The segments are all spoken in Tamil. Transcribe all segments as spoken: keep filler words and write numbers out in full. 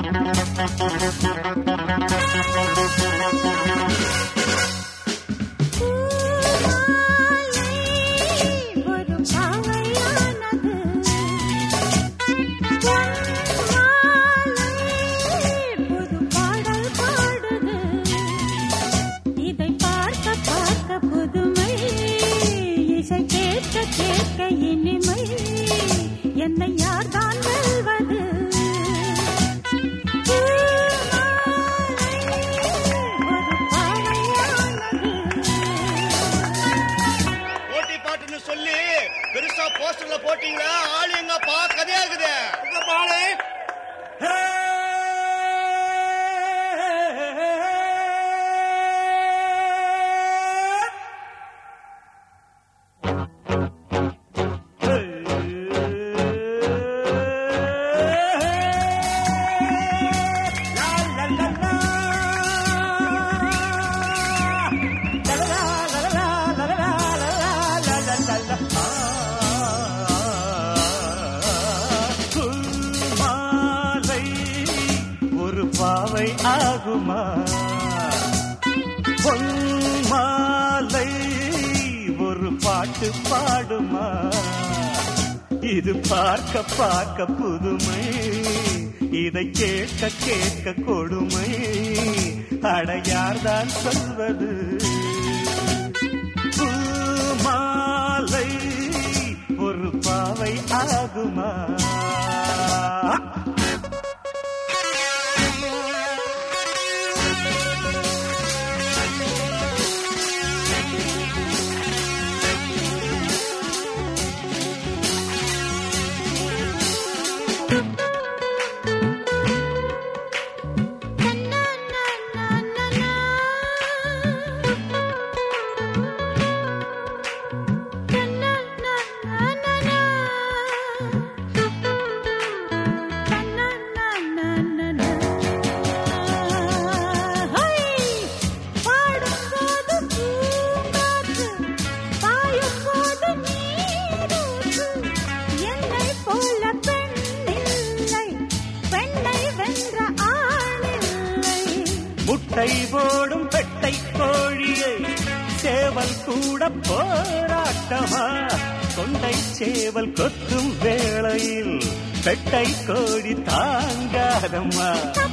இது பார்க்க பார்க்க புதுமை, இதை கேட்க கேட்க கொடுமை, அடையார்தான் சொல்வது பூமாலை ஒரு பாவை ஆகுமா? முட்டை போடும் பெட்டை கோழியை சேவல் கூட போராட்டமா? கொண்டை சேவல் கொத்தும் வேளையில் பெட்டை கோழி தாங்காதம்மா.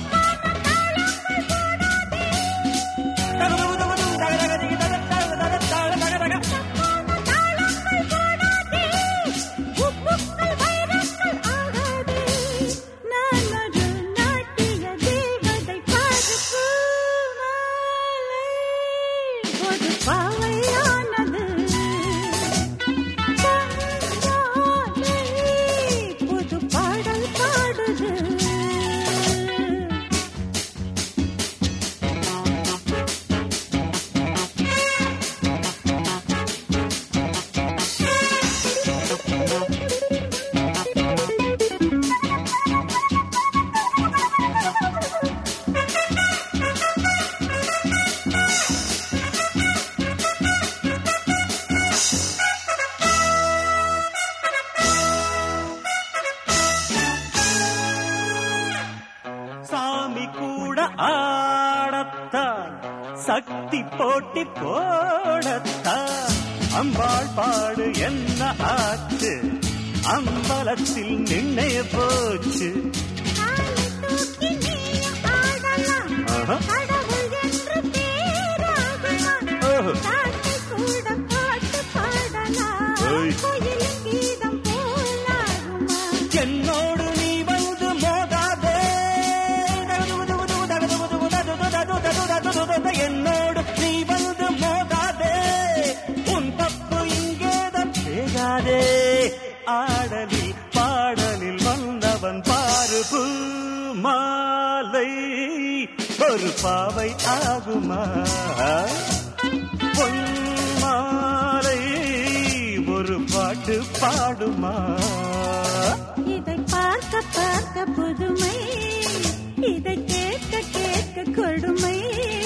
ஆடத்தான் சக்தி போட்டி போடத்தான் அம்பாள் பாடு என்ன ஆச்சு? அம்பலத்தில் நின்னே போச்சு. என்னோடு நீ வந்து மோதாதே, என்னோடு நீ வந்து மோதாதே, உன் தப்பு இங்கேதான் செய்யாதே. ஆடலில் பாடலில் வந்தவன் பாரு பூமாலை ஒரு பாவை ஆகுமா? பொன்மாலை ஒரு பாட்டு பாடுமா? இதை பார்க்க பார்க்க புதுமை, இதை கேட்க கேட்க கொடுமை.